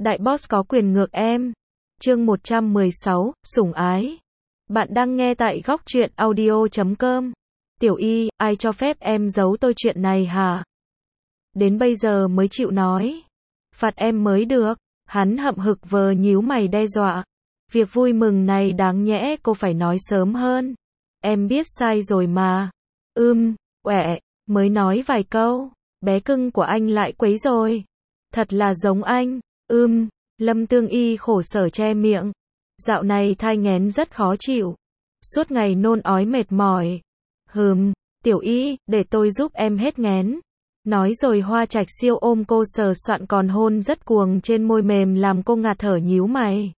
Đại boss có quyền ngược em. Chương 116, sủng ái. Bạn đang nghe tại góc truyện audio.com. Tiểu Y, ai cho phép em giấu tôi chuyện này hả? Đến bây giờ mới chịu nói. Phạt em mới được. Hắn hậm hực vờ nhíu mày đe dọa. Việc vui mừng này đáng nhẽ cô phải nói sớm hơn. Em biết sai rồi mà. Uể, mới nói vài câu. Bé cưng của anh lại quấy rồi. Thật là giống anh. Lâm Tương Y khổ sở che miệng. Dạo này thai nghén rất khó chịu. Suốt ngày nôn ói mệt mỏi. Tiểu Y, để tôi giúp em hết nghén. Nói rồi Hoa Trạch Siêu ôm cô sờ soạn còn hôn rất cuồng trên môi mềm làm cô ngạt thở nhíu mày.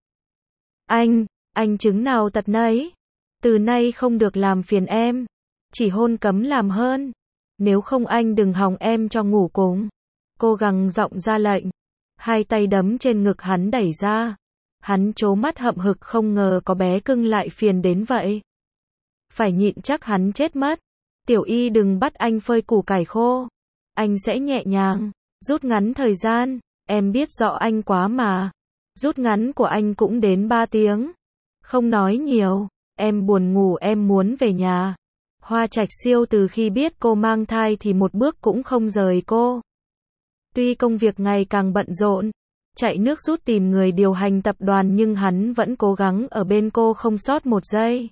Anh chứng nào tật nấy. Từ nay không được làm phiền em. Chỉ hôn cấm làm hơn. Nếu không anh đừng hòng em cho ngủ cùng. Cô gằn giọng ra lệnh. Hai tay đấm trên ngực hắn đẩy ra. Hắn trố mắt hậm hực không ngờ có bé cưng lại phiền đến vậy. Phải nhịn chắc hắn chết mất. Tiểu Y đừng bắt anh phơi củ cải khô. Anh sẽ nhẹ nhàng, rút ngắn thời gian. Em biết rõ anh quá mà. Rút ngắn của anh cũng đến 3 tiếng. Không nói nhiều. Em buồn ngủ em muốn về nhà. Hoa Trạch Siêu từ khi biết cô mang thai thì một bước cũng không rời cô. Tuy công việc ngày càng bận rộn, chạy nước rút tìm người điều hành tập đoàn nhưng hắn vẫn cố gắng ở bên cô không sót một giây.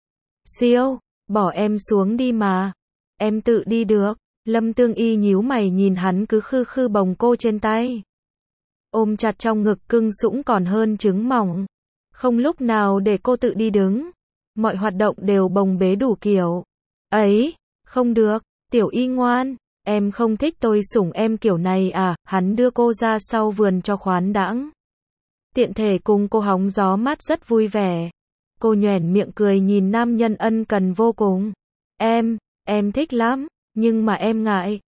Siêu, bỏ em xuống đi mà. Em tự đi được. Lâm Tương Y nhíu mày nhìn hắn cứ khư khư bồng cô trên tay. Ôm chặt trong ngực cưng sũng còn hơn trứng mỏng. Không lúc nào để cô tự đi đứng. Mọi hoạt động đều bồng bế đủ kiểu. Ấy, không được, Tiểu Y ngoan. Em không thích tôi sủng em kiểu này à? Hắn đưa cô ra sau vườn cho khoán đãng. Tiện thể cùng cô hóng gió mát rất vui vẻ. Cô nhoẻn miệng cười nhìn nam nhân ân cần vô cùng. Em thích lắm, nhưng mà em ngại.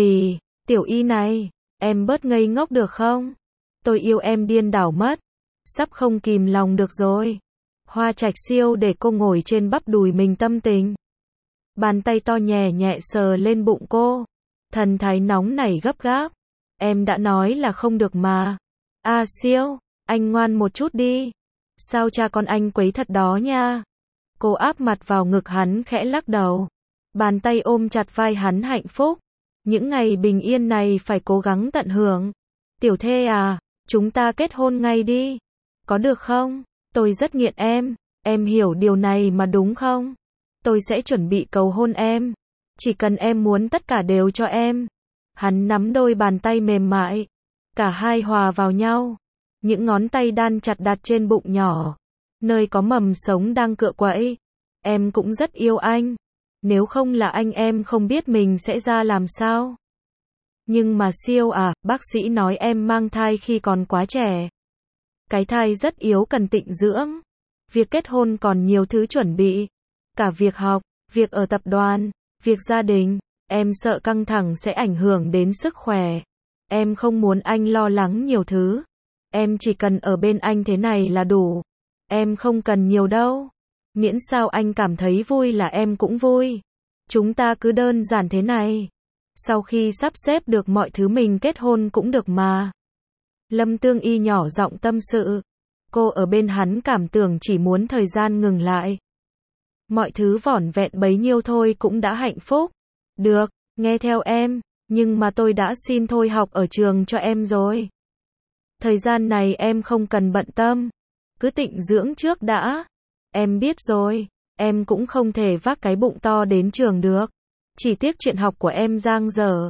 Tiểu Y này, em bớt ngây ngốc được không? Tôi yêu em điên đảo mất. Sắp không kìm lòng được rồi. Hoa Trạch Siêu để cô ngồi trên bắp đùi mình tâm tình. Bàn tay to nhẹ nhẹ sờ lên bụng cô. Thần thái nóng nảy gấp gáp. Em đã nói là không được mà. Siêu, anh ngoan một chút đi. Sao cha con anh quấy thật đó nha. Cô áp mặt vào ngực hắn khẽ lắc đầu. Bàn tay ôm chặt vai hắn hạnh phúc. Những ngày bình yên này phải cố gắng tận hưởng. Tiểu thê à, chúng ta kết hôn ngay đi. Có được không? Tôi rất nghiện em hiểu điều này mà đúng không? Tôi sẽ chuẩn bị cầu hôn em. Chỉ cần em muốn tất cả đều cho em. Hắn nắm đôi bàn tay mềm mại. Cả hai hòa vào nhau. Những ngón tay đan chặt đặt trên bụng nhỏ. Nơi có mầm sống đang cựa quẫy. Em cũng rất yêu anh. Nếu không là anh em không biết mình sẽ ra làm sao. Nhưng mà Siêu à, bác sĩ nói em mang thai khi còn quá trẻ. Cái thai rất yếu cần tịnh dưỡng. Việc kết hôn còn nhiều thứ chuẩn bị. Cả việc học, việc ở tập đoàn, việc gia đình. Em sợ căng thẳng sẽ ảnh hưởng đến sức khỏe. Em không muốn anh lo lắng nhiều thứ. Em chỉ cần ở bên anh thế này là đủ. Em không cần nhiều đâu. Miễn sao anh cảm thấy vui là em cũng vui. Chúng ta cứ đơn giản thế này. Sau khi sắp xếp được mọi thứ mình kết hôn cũng được mà. Lâm Tương Y nhỏ giọng tâm sự. Cô ở bên hắn cảm tưởng chỉ muốn thời gian ngừng lại. Mọi thứ vỏn vẹn bấy nhiêu thôi cũng đã hạnh phúc. Được, nghe theo em, nhưng mà tôi đã xin thôi học ở trường cho em rồi. Thời gian này em không cần bận tâm. Cứ tịnh dưỡng trước đã. Em biết rồi, em cũng không thể vác cái bụng to đến trường được. Chỉ tiếc chuyện học của em dang dở.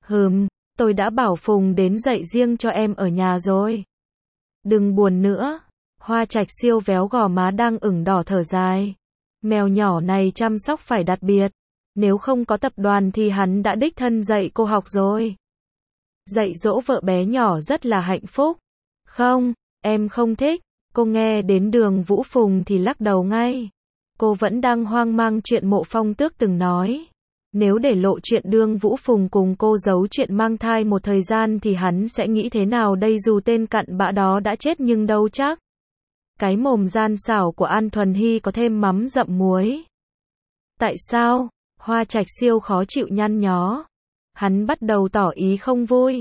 Tôi đã bảo Phùng đến dạy riêng cho em ở nhà rồi. Đừng buồn nữa. Hoa Trạch Siêu véo gò má đang ửng đỏ thở dài. Mèo nhỏ này chăm sóc phải đặc biệt. Nếu không có tập đoàn thì hắn đã đích thân dạy cô học rồi. Dạy dỗ vợ bé nhỏ rất là hạnh phúc. Không, em không thích. Cô nghe đến Đường Vũ Phùng thì lắc đầu ngay. Cô vẫn đang hoang mang chuyện Mộ Phong Tước từng nói. Nếu để lộ chuyện Đường Vũ Phùng cùng cô giấu chuyện mang thai một thời gian thì hắn sẽ nghĩ thế nào đây, dù tên cặn bã đó đã chết nhưng đâu chắc. Cái mồm gian xảo của An Thuần Hy có thêm mắm dặm muối. Tại sao? Hoa Trạch Siêu khó chịu nhăn nhó. Hắn bắt đầu tỏ ý không vui.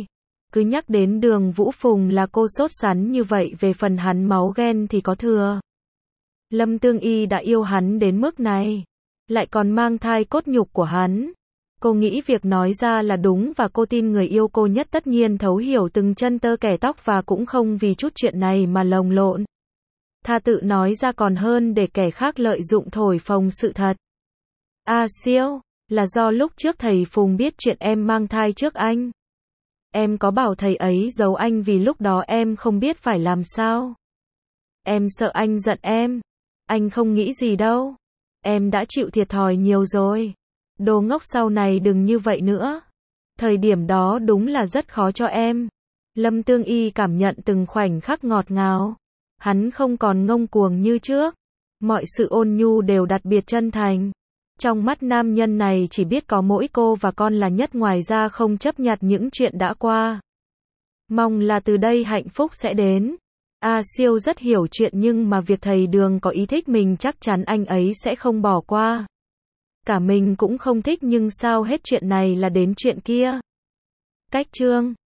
Cứ nhắc đến Đường Vũ Phùng là cô sốt sắn như vậy, về phần hắn máu ghen thì có thừa. Lâm Tương Y đã yêu hắn đến mức này, lại còn mang thai cốt nhục của hắn. Cô nghĩ việc nói ra là đúng và cô tin người yêu cô nhất tất nhiên thấu hiểu từng chân tơ kẻ tóc và cũng không vì chút chuyện này mà lồng lộn. Tha tự nói ra còn hơn để kẻ khác lợi dụng thổi phồng sự thật. A Siêu, là do lúc trước thầy Phùng biết chuyện em mang thai trước anh. Em có bảo thầy ấy giấu anh vì lúc đó em không biết phải làm sao. Em sợ anh giận em. Anh không nghĩ gì đâu. Em đã chịu thiệt thòi nhiều rồi. Đồ ngốc, sau này đừng như vậy nữa. Thời điểm đó đúng là rất khó cho em. Lâm Tương Y cảm nhận từng khoảnh khắc ngọt ngào. Hắn không còn ngông cuồng như trước. Mọi sự ôn nhu đều đặc biệt chân thành. Trong mắt nam nhân này chỉ biết có mỗi cô và con là nhất, ngoài ra không chấp nhặt những chuyện đã qua. Mong là từ đây hạnh phúc sẽ đến. A Siêu rất hiểu chuyện nhưng mà việc thầy Đường có ý thích mình chắc chắn anh ấy sẽ không bỏ qua. Cả mình cũng không thích nhưng sao hết chuyện này là đến chuyện kia. Cách chương